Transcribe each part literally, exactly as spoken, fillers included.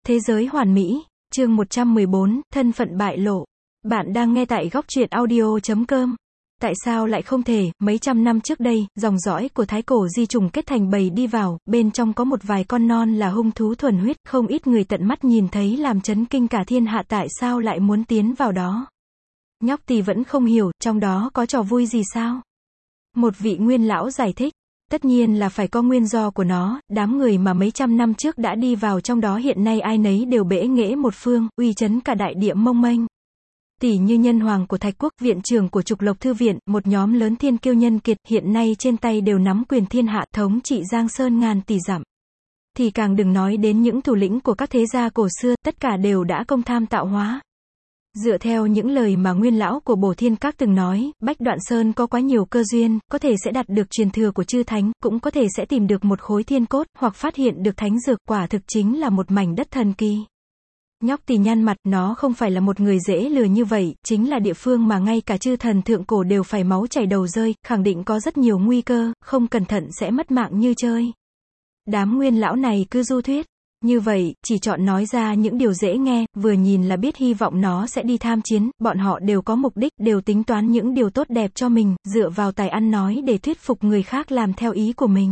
Thế giới hoàn mỹ, chương một trăm mười bốn, thân phận bại lộ. Bạn đang nghe tại góc truyện audio chấm com. Tại sao lại không thể, mấy trăm năm trước đây, dòng dõi của thái cổ di trùng kết thành bầy đi vào, bên trong có một vài con non là hung thú thuần huyết, không ít người tận mắt nhìn thấy làm chấn kinh cả thiên hạ, tại sao lại muốn tiến vào đó. Nhóc tì vẫn không hiểu, trong đó có trò vui gì sao? Một vị nguyên lão giải thích. Tất nhiên là phải có nguyên do của nó, đám người mà mấy trăm năm trước đã đi vào trong đó hiện nay ai nấy đều bẽ nghễ một phương, uy chấn cả đại địa mông mênh. Tỷ như nhân hoàng của Thạch Quốc, viện trưởng của Trục Lộc Thư Viện, một nhóm lớn thiên kiêu nhân kiệt, hiện nay trên tay đều nắm quyền thiên hạ, thống trị Giang Sơn ngàn tỷ dặm. Thì càng đừng nói đến những thủ lĩnh của các thế gia cổ xưa, tất cả đều đã công tham tạo hóa. Dựa theo những lời mà nguyên lão của Bổ Thiên Các từng nói, Bách Đoạn Sơn có quá nhiều cơ duyên, có thể sẽ đạt được truyền thừa của chư thánh, cũng có thể sẽ tìm được một khối thiên cốt, hoặc phát hiện được thánh dược, quả thực chính là một mảnh đất thần kỳ. Nhóc tì nhăn mặt, nó không phải là một người dễ lừa như vậy, chính là địa phương mà ngay cả chư thần thượng cổ đều phải máu chảy đầu rơi, khẳng định có rất nhiều nguy cơ, không cẩn thận sẽ mất mạng như chơi. Đám nguyên lão này cứ du thuyết. Như vậy, chỉ chọn nói ra những điều dễ nghe, vừa nhìn là biết hy vọng nó sẽ đi tham chiến, bọn họ đều có mục đích, đều tính toán những điều tốt đẹp cho mình, dựa vào tài ăn nói để thuyết phục người khác làm theo ý của mình.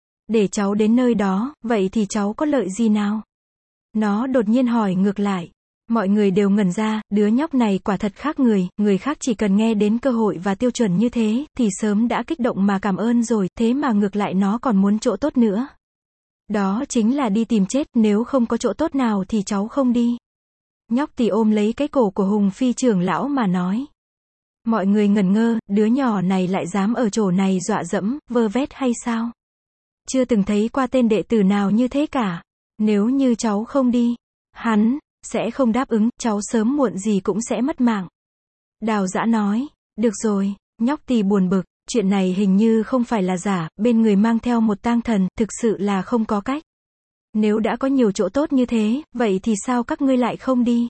Để cháu đến nơi đó, vậy thì cháu có lợi gì nào? Nó đột nhiên hỏi ngược lại. Mọi người đều ngẩn ra, đứa nhóc này quả thật khác người, người khác chỉ cần nghe đến cơ hội và tiêu chuẩn như thế, thì sớm đã kích động mà cảm ơn rồi, thế mà ngược lại nó còn muốn chỗ tốt nữa. Đó chính là đi tìm chết, nếu không có chỗ tốt nào thì cháu không đi. Nhóc tì ôm lấy cái cổ của Hùng Phi trưởng lão mà nói. Mọi người ngẩn ngơ, đứa nhỏ này lại dám ở chỗ này dọa dẫm, vơ vét hay sao? Chưa từng thấy qua tên đệ tử nào như thế cả. Nếu như cháu không đi, hắn sẽ không đáp ứng, cháu sớm muộn gì cũng sẽ mất mạng. Đào Dã nói. Được rồi, nhóc tì buồn bực. Chuyện này hình như không phải là giả, bên người mang theo một tang thần, thực sự là không có cách. Nếu đã có nhiều chỗ tốt như thế, vậy thì sao các ngươi lại không đi?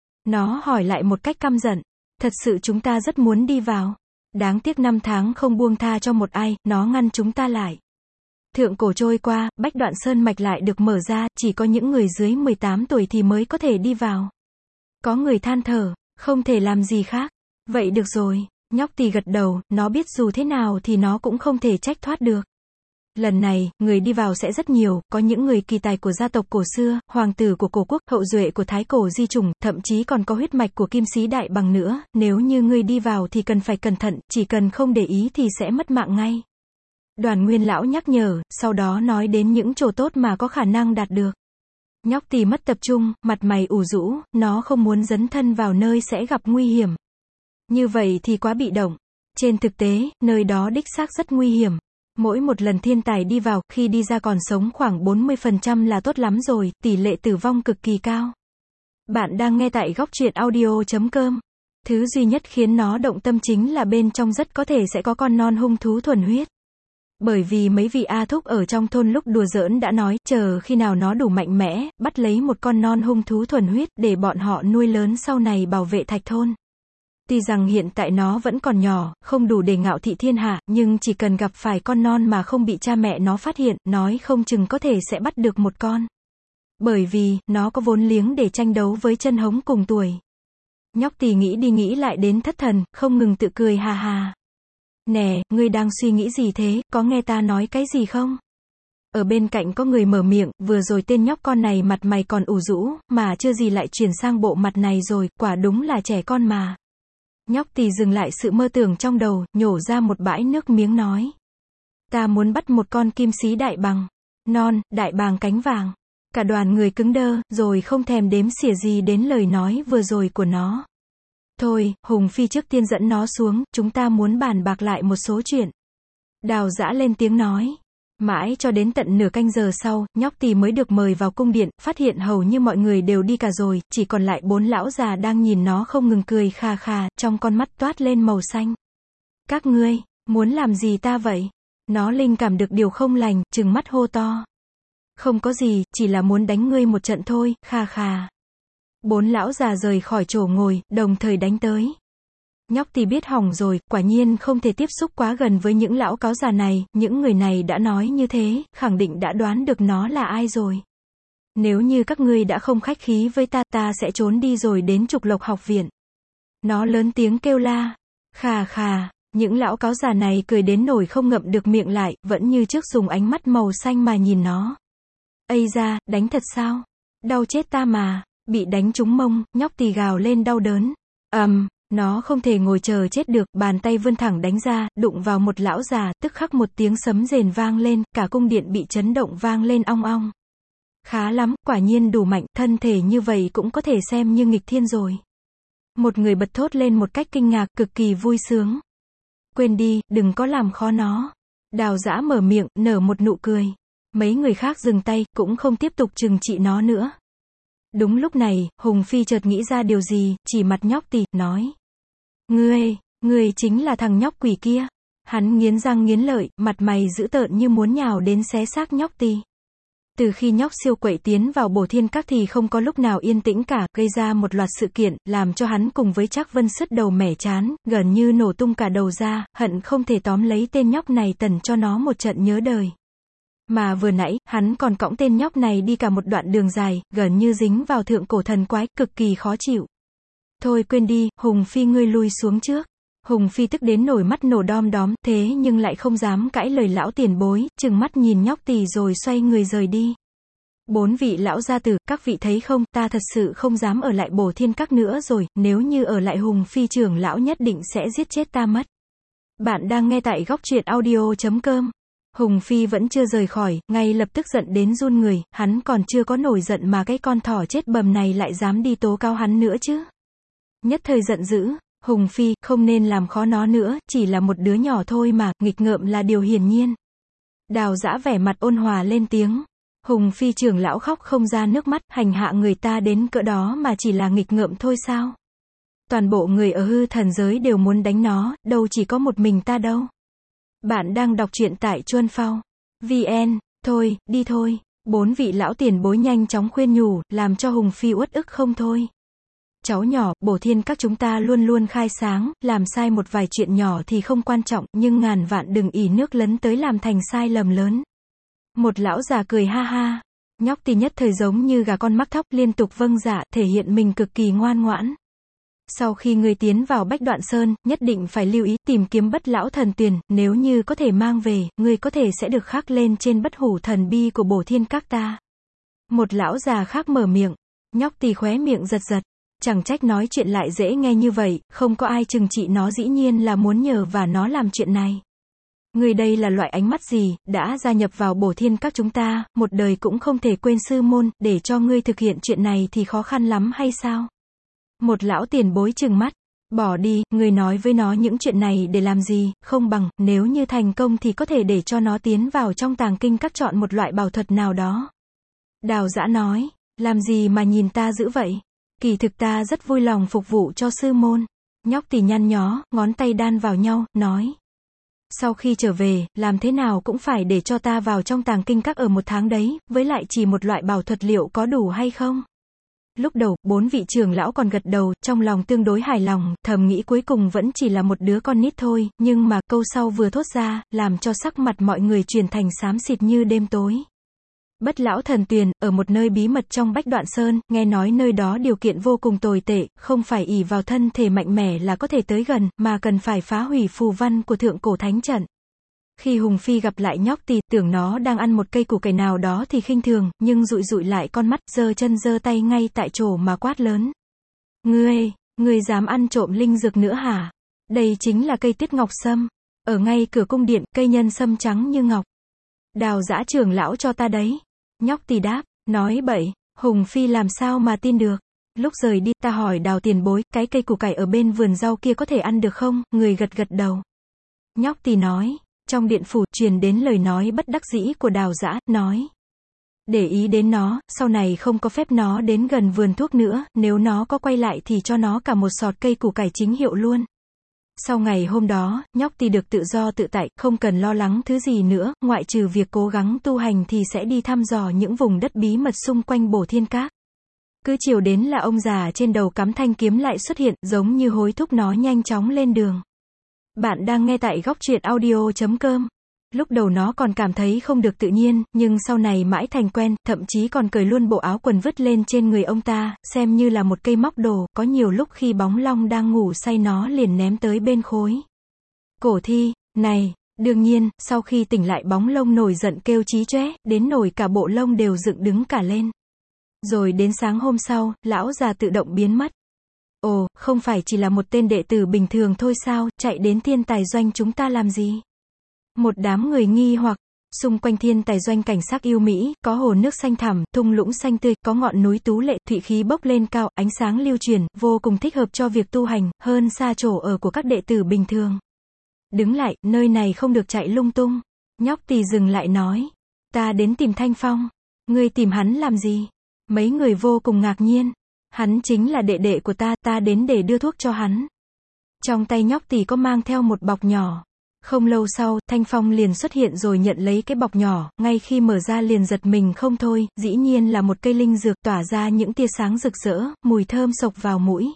Nó hỏi lại một cách căm giận. Thật sự chúng ta rất muốn đi vào. Đáng tiếc năm tháng không buông tha cho một ai, nó ngăn chúng ta lại. Thượng cổ trôi qua, Bách Đoạn Sơn mạch lại được mở ra, chỉ có những người dưới mười tám tuổi thì mới có thể đi vào. Có người than thở, không thể làm gì khác. Vậy được rồi. Nhóc tì gật đầu, nó biết dù thế nào thì nó cũng không thể trách thoát được. Lần này, người đi vào sẽ rất nhiều, có những người kỳ tài của gia tộc cổ xưa, hoàng tử của cổ quốc, hậu duệ của thái cổ di trùng, thậm chí còn có huyết mạch của Kim Sĩ Đại Bằng nữa, nếu như ngươi đi vào thì cần phải cẩn thận, chỉ cần không để ý thì sẽ mất mạng ngay. Đoàn nguyên lão nhắc nhở, sau đó nói đến những chỗ tốt mà có khả năng đạt được. Nhóc tì mất tập trung, mặt mày ủ rũ, nó không muốn dấn thân vào nơi sẽ gặp nguy hiểm. Như vậy thì quá bị động. Trên thực tế, nơi đó đích xác rất nguy hiểm. Mỗi một lần thiên tài đi vào, khi đi ra còn sống khoảng bốn mươi phần trăm là tốt lắm rồi, tỷ lệ tử vong cực kỳ cao. Bạn đang nghe tại góc truyện audio chấm com. Thứ duy nhất khiến nó động tâm chính là bên trong rất có thể sẽ có con non hung thú thuần huyết. Bởi vì mấy vị A Thúc ở trong thôn lúc đùa giỡn đã nói, chờ khi nào nó đủ mạnh mẽ, bắt lấy một con non hung thú thuần huyết, để bọn họ nuôi lớn sau này bảo vệ Thạch Thôn. Tuy rằng hiện tại nó vẫn còn nhỏ, không đủ để ngạo thị thiên hạ, nhưng chỉ cần gặp phải con non mà không bị cha mẹ nó phát hiện, nói không chừng có thể sẽ bắt được một con. Bởi vì, nó có vốn liếng để tranh đấu với chân hống cùng tuổi. Nhóc tì nghĩ đi nghĩ lại đến thất thần, không ngừng tự cười hà hà. Nè, ngươi đang suy nghĩ gì thế, có nghe ta nói cái gì không? Ở bên cạnh có người mở miệng, vừa rồi tên nhóc con này mặt mày còn ủ rũ, mà chưa gì lại chuyển sang bộ mặt này rồi, quả đúng là trẻ con mà. Nhóc tì dừng lại sự mơ tưởng trong đầu, nhổ ra một bãi nước miếng nói. Ta muốn bắt một con Kim Sĩ Đại Bằng. Non, đại bàng cánh vàng. Cả đoàn người cứng đơ, rồi không thèm đếm xỉa gì đến lời nói vừa rồi của nó. Thôi, Hùng Phi trước tiên dẫn nó xuống, chúng ta muốn bàn bạc lại một số chuyện. Đào Dã lên tiếng nói. Mãi cho đến tận nửa canh giờ sau, nhóc tì mới được mời vào cung điện, phát hiện hầu như mọi người đều đi cả rồi, chỉ còn lại bốn lão già đang nhìn nó không ngừng cười khà khà, trong con mắt toát lên màu xanh. Các ngươi, muốn làm gì ta vậy? Nó linh cảm được điều không lành, trừng mắt hô to. Không có gì, chỉ là muốn đánh ngươi một trận thôi, khà khà. Bốn lão già rời khỏi chỗ ngồi, đồng thời đánh tới. Nhóc tì biết hỏng rồi, quả nhiên không thể tiếp xúc quá gần với những lão cáo già này, những người này đã nói như thế, khẳng định đã đoán được nó là ai rồi. Nếu như các ngươi đã không khách khí với ta, ta sẽ trốn đi rồi đến Trục Lộc học viện. Nó lớn tiếng kêu la. Khà khà, những lão cáo già này cười đến nổi không ngậm được miệng lại, vẫn như trước dùng ánh mắt màu xanh mà nhìn nó. Ây da, đánh thật sao? Đau chết ta mà. Bị đánh trúng mông, nhóc tì gào lên đau đớn. ầm, um, nó không thể ngồi chờ chết được, bàn tay vươn thẳng đánh ra, đụng vào một lão già, tức khắc một tiếng sấm rền vang lên, cả cung điện bị chấn động vang lên ong ong. Khá lắm, quả nhiên đủ mạnh, thân thể như vậy cũng có thể xem như nghịch thiên rồi. Một người bật thốt lên một cách kinh ngạc, cực kỳ vui sướng. Quên đi, đừng có làm khó nó. Đào Dã mở miệng, nở một nụ cười. Mấy người khác dừng tay, cũng không tiếp tục trừng trị nó nữa. Đúng lúc này, Hùng Phi chợt nghĩ ra điều gì, chỉ mặt nhóc tì, nói. Ngươi, ngươi chính là thằng nhóc quỷ kia. Hắn nghiến răng nghiến lợi, mặt mày dữ tợn như muốn nhào đến xé xác nhóc tì. Từ khi nhóc siêu quậy tiến vào Bổ Thiên Các thì không có lúc nào yên tĩnh cả, gây ra một loạt sự kiện, làm cho hắn cùng với Trác Vân sứt đầu mẻ chán, gần như nổ tung cả đầu ra, hận không thể tóm lấy tên nhóc này tần cho nó một trận nhớ đời. Mà vừa nãy, hắn còn cõng tên nhóc này đi cả một đoạn đường dài, gần như dính vào thượng cổ thần quái, cực kỳ khó chịu. Thôi quên đi, Hùng Phi ngươi lui xuống trước. Hùng Phi tức đến nổi mắt nổ đom đóm, thế nhưng lại không dám cãi lời lão tiền bối, trừng mắt nhìn nhóc tì rồi xoay người rời đi. Bốn vị lão gia tử, các vị thấy không, ta thật sự không dám ở lại Bổ Thiên Các nữa rồi, nếu như ở lại Hùng Phi trưởng lão nhất định sẽ giết chết ta mất. Bạn đang nghe tại góc truyện audio chấm com. Hùng Phi vẫn chưa rời khỏi, ngay lập tức giận đến run người, hắn còn chưa có nổi giận mà cái con thỏ chết bầm này lại dám đi tố cáo hắn nữa chứ. Nhất thời giận dữ, Hùng Phi, không nên làm khó nó nữa, chỉ là một đứa nhỏ thôi mà, nghịch ngợm là điều hiển nhiên. Đào Dã vẻ mặt ôn hòa lên tiếng. Hùng Phi trưởng lão khóc không ra nước mắt, hành hạ người ta đến cỡ đó mà chỉ là nghịch ngợm thôi sao? Toàn bộ người ở hư thần giới đều muốn đánh nó, đâu chỉ có một mình ta đâu. Bạn đang đọc truyện tại Chuan Phao. vê en, thôi, đi thôi. Bốn vị lão tiền bối nhanh chóng khuyên nhủ, làm cho Hùng Phi uất ức không thôi. Cháu nhỏ, Bổ Thiên Các chúng ta luôn luôn khai sáng, làm sai một vài chuyện nhỏ thì không quan trọng, nhưng ngàn vạn đừng ỷ nước lấn tới làm thành sai lầm lớn. Một lão già cười ha ha. Nhóc tì nhất thời giống như gà con mắc thóc, liên tục vâng dạ, thể hiện mình cực kỳ ngoan ngoãn. Sau khi ngươi tiến vào Bách Đoạn Sơn, nhất định phải lưu ý, tìm kiếm Bất Lão Thần Tuyền, nếu như có thể mang về, ngươi có thể sẽ được khắc lên trên bất hủ thần bi của Bổ Thiên Các ta. Một lão già khác mở miệng. Nhóc tì khóe miệng giật giật. Chẳng trách nói chuyện lại dễ nghe như vậy, không có ai trừng trị nó, dĩ nhiên là muốn nhờ và nó làm chuyện này. Ngươi đây là loại ánh mắt gì, đã gia nhập vào Bổ Thiên Các chúng ta, một đời cũng không thể quên sư môn, để cho ngươi thực hiện chuyện này thì khó khăn lắm hay sao? Một lão tiền bối trừng mắt. Bỏ đi, ngươi nói với nó những chuyện này để làm gì, không bằng, nếu như thành công thì có thể để cho nó tiến vào trong tàng kinh các chọn một loại bảo thuật nào đó. Đào Dã nói, làm gì mà nhìn ta dữ vậy? Kỳ thực ta rất vui lòng phục vụ cho sư môn. Nhóc tì nhăn nhó, ngón tay đan vào nhau, nói. Sau khi trở về, làm thế nào cũng phải để cho ta vào trong tàng kinh các ở một tháng đấy, với lại chỉ một loại bảo thuật liệu có đủ hay không? Lúc đầu, bốn vị trưởng lão còn gật đầu, trong lòng tương đối hài lòng, thầm nghĩ cuối cùng vẫn chỉ là một đứa con nít thôi, nhưng mà câu sau vừa thốt ra, làm cho sắc mặt mọi người chuyển thành xám xịt như đêm tối. Bất Lão Thần Tuyền, ở một nơi bí mật trong Bách Đoạn Sơn, nghe nói nơi đó điều kiện vô cùng tồi tệ, không phải ỷ vào thân thể mạnh mẽ là có thể tới gần, mà cần phải phá hủy phù văn của thượng cổ thánh trận. Khi Hùng Phi gặp lại nhóc tì, tưởng nó đang ăn một cây củ cải nào đó thì khinh thường, nhưng dụi dụi lại con mắt, giơ chân giơ tay ngay tại chỗ mà quát lớn. Ngươi, ngươi dám ăn trộm linh dược nữa hả? Đây chính là cây Tiết Ngọc Sâm. Ở ngay cửa cung điện, cây nhân sâm trắng như ngọc. Đào Dã trưởng lão cho ta đấy. Nhóc tì đáp, nói bậy, Hùng Phi làm sao mà tin được. Lúc rời đi, ta hỏi Đào tiền bối, cái cây củ cải ở bên vườn rau kia có thể ăn được không? Người gật gật đầu. Nhóc tì nói. Trong điện phủ, truyền đến lời nói bất đắc dĩ của Đào Dã, nói. Để ý đến nó, sau này không có phép nó đến gần vườn thuốc nữa, nếu nó có quay lại thì cho nó cả một sọt cây củ cải chính hiệu luôn. Sau ngày hôm đó, nhóc tì được tự do tự tại, không cần lo lắng thứ gì nữa, ngoại trừ việc cố gắng tu hành thì sẽ đi thăm dò những vùng đất bí mật xung quanh Bổ Thiên Các. Cứ chiều đến là ông già trên đầu cắm thanh kiếm lại xuất hiện, giống như hối thúc nó nhanh chóng lên đường. Bạn đang nghe tại góc truyện audio chấm com. Lúc đầu nó còn cảm thấy không được tự nhiên, nhưng sau này mãi thành quen, thậm chí còn cởi luôn bộ áo quần vứt lên trên người ông ta, xem như là một cây móc đồ, có nhiều lúc khi bóng long đang ngủ say nó liền ném tới bên khối. Cổ thi, này, đương nhiên, sau khi tỉnh lại bóng lông nổi giận kêu chí chóe, đến nổi cả bộ lông đều dựng đứng cả lên. Rồi đến sáng hôm sau, lão già tự động biến mất. Ồ, không phải chỉ là một tên đệ tử bình thường thôi sao, chạy đến thiên tài doanh chúng ta làm gì? Một đám người nghi hoặc, xung quanh thiên tài doanh cảnh sắc yêu mỹ, có hồ nước xanh thẳm, thung lũng xanh tươi, có ngọn núi tú lệ, thụy khí bốc lên cao, ánh sáng lưu truyền, vô cùng thích hợp cho việc tu hành, hơn xa chỗ ở của các đệ tử bình thường. Đứng lại, nơi này không được chạy lung tung. Nhóc tỳ dừng lại nói, ta đến tìm Thanh Phong. Ngươi tìm hắn làm gì? Mấy người vô cùng ngạc nhiên. Hắn chính là đệ đệ của ta, ta đến để đưa thuốc cho hắn. Trong tay nhóc tỳ có mang theo một bọc nhỏ. Không lâu sau, Thanh Phong liền xuất hiện rồi nhận lấy cái bọc nhỏ, ngay khi mở ra liền giật mình không thôi, dĩ nhiên là một cây linh dược tỏa ra những tia sáng rực rỡ, mùi thơm sộc vào mũi.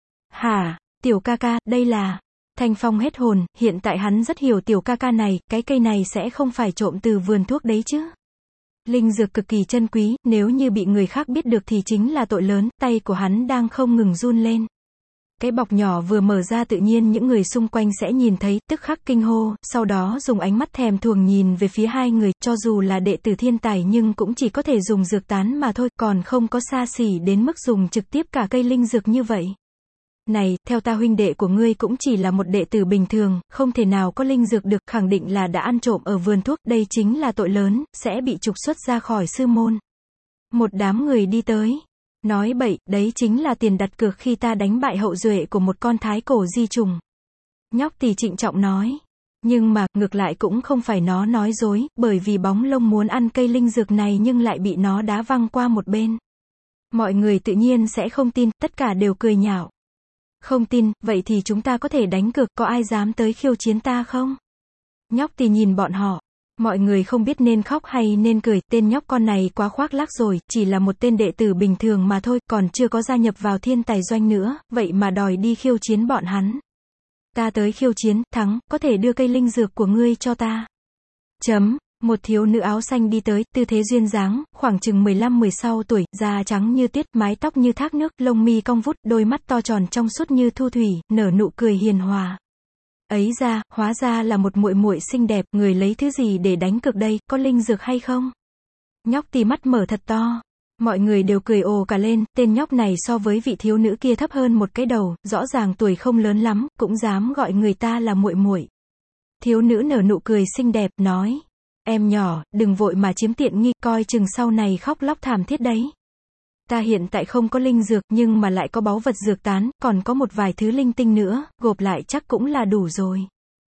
Hả, tiểu ca ca, đây là... Thanh Phong hết hồn, hiện tại hắn rất hiểu tiểu ca ca này, cái cây này sẽ không phải trộm từ vườn thuốc đấy chứ. Linh dược cực kỳ chân quý, nếu như bị người khác biết được thì chính là tội lớn, tay của hắn đang không ngừng run lên. Cái bọc nhỏ vừa mở ra tự nhiên những người xung quanh sẽ nhìn thấy, tức khắc kinh hô, sau đó dùng ánh mắt thèm thuồng nhìn về phía hai người, cho dù là đệ tử thiên tài nhưng cũng chỉ có thể dùng dược tán mà thôi, còn không có xa xỉ đến mức dùng trực tiếp cả cây linh dược như vậy. Này, theo ta huynh đệ của ngươi cũng chỉ là một đệ tử bình thường, không thể nào có linh dược được, khẳng định là đã ăn trộm ở vườn thuốc, đây chính là tội lớn, sẽ bị trục xuất ra khỏi sư môn. Một đám người đi tới. Nói bậy, đấy chính là tiền đặt cược khi ta đánh bại hậu duệ của một con thái cổ di trùng. Nhóc tỳ trịnh trọng nói. Nhưng mà, ngược lại cũng không phải nó nói dối, bởi vì bóng lông muốn ăn cây linh dược này nhưng lại bị nó đá văng qua một bên. Mọi người tự nhiên sẽ không tin, tất cả đều cười nhạo. Không tin, vậy thì chúng ta có thể đánh cược, có ai dám tới khiêu chiến ta không? Nhóc tỳ nhìn bọn họ. Mọi người không biết nên khóc hay nên cười, tên nhóc con này quá khoác lác rồi, chỉ là một tên đệ tử bình thường mà thôi, còn chưa có gia nhập vào thiên tài doanh nữa, vậy mà đòi đi khiêu chiến bọn hắn. Ta tới khiêu chiến, thắng, có thể đưa cây linh dược của ngươi cho ta. Chấm, một thiếu nữ áo xanh đi tới, tư thế duyên dáng, khoảng chừng mười lăm mười sáu tuổi, da trắng như tuyết, mái tóc như thác nước, lông mi cong vút, đôi mắt to tròn trong suốt như thu thủy, nở nụ cười hiền hòa. Ấy ra, hóa ra là một muội muội xinh đẹp, người lấy thứ gì để đánh cược đây, có linh dược hay không? Nhóc tỳ mắt mở thật to. Mọi người đều cười ồ cả lên, tên nhóc này so với vị thiếu nữ kia thấp hơn một cái đầu, rõ ràng tuổi không lớn lắm, cũng dám gọi người ta là muội muội. Thiếu nữ nở nụ cười xinh đẹp, nói, em nhỏ, đừng vội mà chiếm tiện nghi, coi chừng sau này khóc lóc thảm thiết đấy. Ta hiện tại không có linh dược, nhưng mà lại có báu vật dược tán, còn có một vài thứ linh tinh nữa, gộp lại chắc cũng là đủ rồi.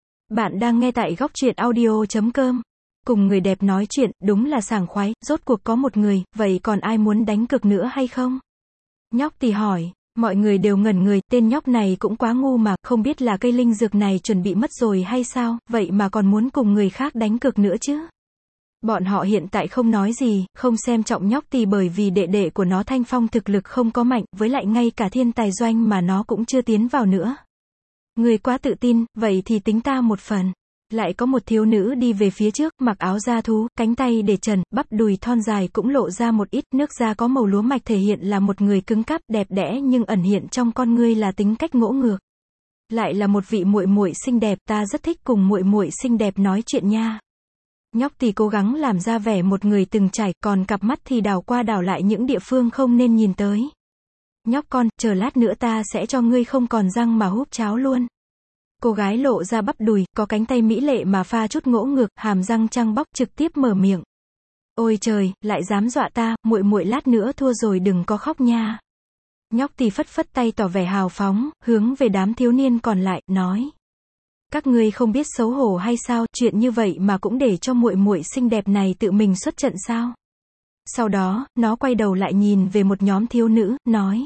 Bạn đang nghe tại góc truyện audio chấm com. Cùng người đẹp nói chuyện, đúng là sảng khoái, rốt cuộc có một người, vậy còn ai muốn đánh cược nữa hay không? Nhóc tỳ hỏi, mọi người đều ngẩn người, tên nhóc này cũng quá ngu mà, không biết là cây linh dược này chuẩn bị mất rồi hay sao, vậy mà còn muốn cùng người khác đánh cược nữa chứ? Bọn họ hiện tại không nói gì, không xem trọng nhóc tỳ bởi vì đệ đệ của nó Thanh Phong thực lực không có mạnh, với lại ngay cả thiên tài doanh mà nó cũng chưa tiến vào nữa. Người quá tự tin, vậy thì tính ta một phần. Lại có một thiếu nữ đi về phía trước, mặc áo da thú, cánh tay để trần, bắp đùi thon dài cũng lộ ra một ít, nước da có màu lúa mạch thể hiện là một người cứng cáp, đẹp đẽ nhưng ẩn hiện trong con ngươi là tính cách ngỗ ngược. Lại là một vị muội muội xinh đẹp, ta rất thích cùng muội muội xinh đẹp nói chuyện nha. Nhóc tỳ cố gắng làm ra vẻ một người từng trải, còn cặp mắt thì đảo qua đảo lại những địa phương không nên nhìn tới. Nhóc con, chờ lát nữa ta sẽ cho ngươi không còn răng mà húp cháo luôn. Cô gái lộ ra bắp đùi, có cánh tay mỹ lệ mà pha chút ngỗ ngược, hàm răng trăng bóc, trực tiếp mở miệng. Ôi trời, lại dám dọa ta, muội muội lát nữa thua rồi đừng có khóc nha. Nhóc tỳ phất phất tay tỏ vẻ hào phóng, hướng về đám thiếu niên còn lại, nói. Các ngươi không biết xấu hổ hay sao, chuyện như vậy mà cũng để cho muội muội xinh đẹp này tự mình xuất trận sao? Sau đó, nó quay đầu lại nhìn về một nhóm thiếu nữ, nói.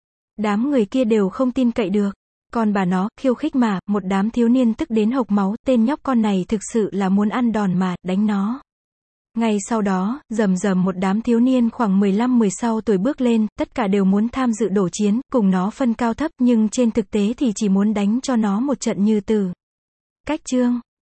Đám người kia đều không tin cậy được. Còn bà nó, khiêu khích mà, một đám thiếu niên tức đến hộc máu, tên nhóc con này thực sự là muốn ăn đòn mà, đánh nó. Ngay sau đó, rầm rầm một đám thiếu niên khoảng mười lăm mười sáu tuổi bước lên, tất cả đều muốn tham dự đổ chiến, cùng nó phân cao thấp, nhưng trên thực tế thì chỉ muốn đánh cho nó một trận như từ. Cách chương.